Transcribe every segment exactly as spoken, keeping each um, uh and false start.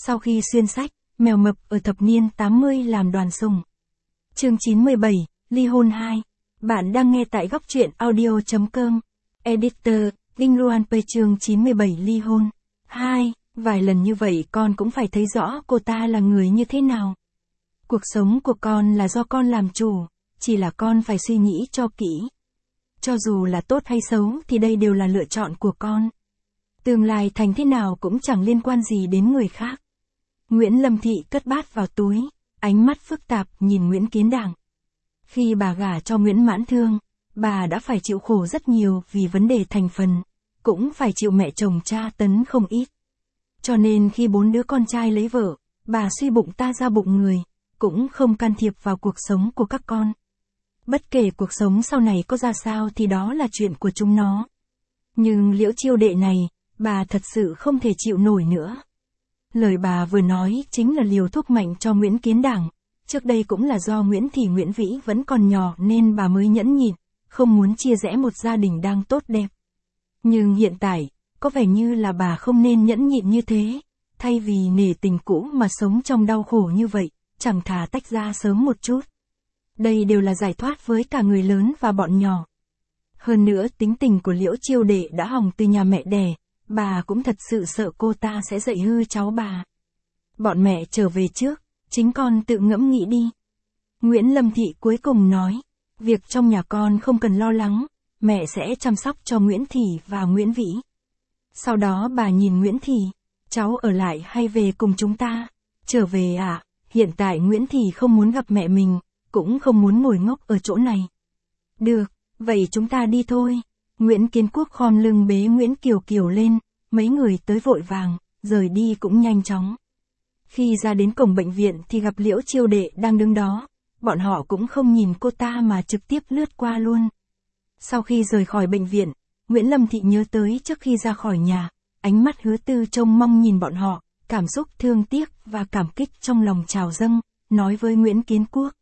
Sau khi xuyên sách, mèo mập ở thập niên tám mươi làm đoàn sùng. Chương chín mươi bảy, ly hôn hai. Bạn đang nghe tại góc truyện audio chấm com. Editor, Linh Luan P chương chín mươi bảy ly hôn. hai. Vài lần như vậy con cũng phải thấy rõ cô ta là người như thế nào. Cuộc sống của con là do con làm chủ, chỉ là con phải suy nghĩ cho kỹ. Cho dù là tốt hay xấu thì đây đều là lựa chọn của con. Tương lai thành thế nào cũng chẳng liên quan gì đến người khác. Nguyễn Lâm Thị cất bát vào túi, ánh mắt phức tạp nhìn Nguyễn Kiến Đảng. Khi bà gả cho Nguyễn Mãn Thương, bà đã phải chịu khổ rất nhiều vì vấn đề thành phần, cũng phải chịu mẹ chồng tra tấn không ít. Cho nên khi bốn đứa con trai lấy vợ, bà suy bụng ta ra bụng người, cũng không can thiệp vào cuộc sống của các con. Bất kể cuộc sống sau này có ra sao thì đó là chuyện của chúng nó. Nhưng Liễu Chiêu Đệ này, bà thật sự không thể chịu nổi nữa. Lời bà vừa nói chính là liều thuốc mạnh cho Nguyễn Kiến Đảng. Trước đây cũng là do Nguyễn Thị Nguyễn Vĩ vẫn còn nhỏ nên bà mới nhẫn nhịn, không muốn chia rẽ một gia đình đang tốt đẹp. Nhưng hiện tại, có vẻ như là bà không nên nhẫn nhịn như thế. Thay vì nể tình cũ mà sống trong đau khổ như vậy, chẳng thà tách ra sớm một chút. Đây đều là giải thoát với cả người lớn và bọn nhỏ. Hơn nữa tính tình của Liễu Chiêu Đệ đã hỏng từ nhà mẹ đẻ, bà cũng thật sự sợ cô ta sẽ dạy hư cháu bà. Bọn mẹ trở về trước, chính con tự ngẫm nghĩ đi. Nguyễn Lâm Thị cuối cùng nói, việc trong nhà con không cần lo lắng, mẹ sẽ chăm sóc cho Nguyễn Thị và Nguyễn Vĩ. Sau đó bà nhìn Nguyễn Thị, cháu ở lại hay về cùng chúng ta? Trở về ạ, à? Hiện tại Nguyễn Thị không muốn gặp mẹ mình, cũng không muốn ngồi ngốc ở chỗ này. Được, vậy chúng ta đi thôi. Nguyễn Kiến Quốc khom lưng bế Nguyễn Kiều Kiều lên, mấy người tới vội vàng, rời đi cũng nhanh chóng. Khi ra đến cổng bệnh viện thì gặp Liễu Chiêu Đệ đang đứng đó, bọn họ cũng không nhìn cô ta mà trực tiếp lướt qua luôn. Sau khi rời khỏi bệnh viện, Nguyễn Lâm Thị nhớ tới trước khi ra khỏi nhà, ánh mắt Hứa Tư trông mong nhìn bọn họ, cảm xúc thương tiếc và cảm kích trong lòng trào dâng, nói với Nguyễn Kiến Quốc.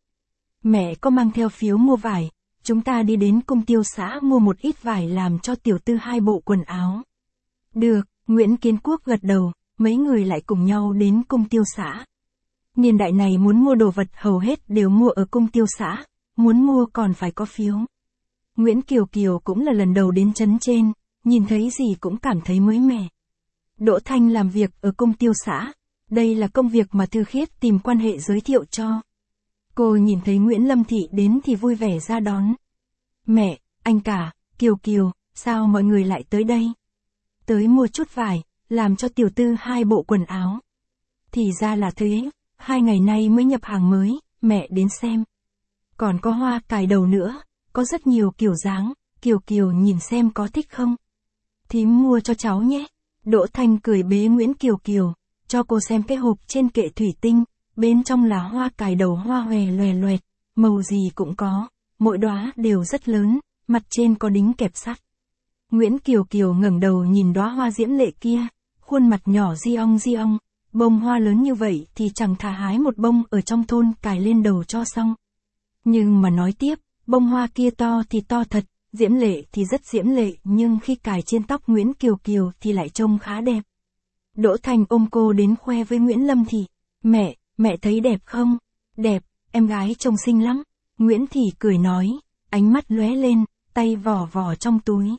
Mẹ có mang theo phiếu mua vải, chúng ta đi đến Cung Tiêu xã mua một ít vải làm cho tiểu tư hai bộ quần áo. Được, Nguyễn Kiến Quốc gật đầu, mấy người lại cùng nhau đến Cung Tiêu xã. Niên đại này muốn mua đồ vật hầu hết đều mua ở Cung Tiêu xã, muốn mua còn phải có phiếu. Nguyễn Kiều Kiều cũng là lần đầu đến trấn trên, nhìn thấy gì cũng cảm thấy mới mẻ. Đỗ Thanh làm việc ở Cung Tiêu xã, đây là công việc mà Thư Khiết tìm quan hệ giới thiệu cho. Cô nhìn thấy Nguyễn Lâm Thị đến thì vui vẻ ra đón. Mẹ, anh cả, Kiều Kiều, sao mọi người lại tới đây? Tới mua chút vải, làm cho tiểu tư hai bộ quần áo. Thì ra là thế, hai ngày nay mới nhập hàng mới, mẹ đến xem. Còn có hoa cài đầu nữa, có rất nhiều kiểu dáng, Kiều Kiều nhìn xem có thích không? Thím mua cho cháu nhé. Đỗ Thanh cười bế Nguyễn Kiều Kiều, cho cô xem cái hộp trên kệ thủy tinh, bên trong là hoa cài đầu hoa hòe loè loẹt, màu gì cũng có, mỗi đóa đều rất lớn, mặt trên có đính kẹp sắt. Nguyễn Kiều Kiều ngẩng đầu nhìn đóa hoa diễm lệ kia, khuôn mặt nhỏ di ong di ong, bông hoa lớn như vậy thì chẳng thà hái một bông ở trong thôn cài lên đầu cho xong. Nhưng mà nói tiếp, bông hoa kia to thì to thật, diễm lệ thì rất diễm lệ, nhưng khi cài trên tóc Nguyễn Kiều Kiều thì lại trông khá đẹp. Đỗ Thành ôm cô đến khoe với Nguyễn Lâm Thị, mẹ, mẹ thấy đẹp không? Đẹp, em gái trông xinh lắm. Nguyễn Thị cười nói, ánh mắt lóe lên, tay vò vò trong túi.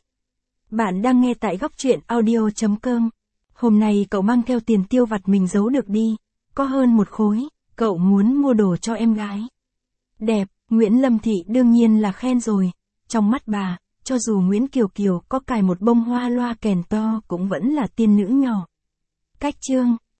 Bạn đang nghe tại góc truyện audio chấm com. Hôm nay cậu mang theo tiền tiêu vặt mình giấu được đi, có hơn một khối, cậu muốn mua đồ cho em gái. Đẹp, Nguyễn Lâm Thị đương nhiên là khen rồi. Trong mắt bà, cho dù Nguyễn Kiều Kiều có cài một bông hoa loa kèn to cũng vẫn là tiên nữ nhỏ. Cách chương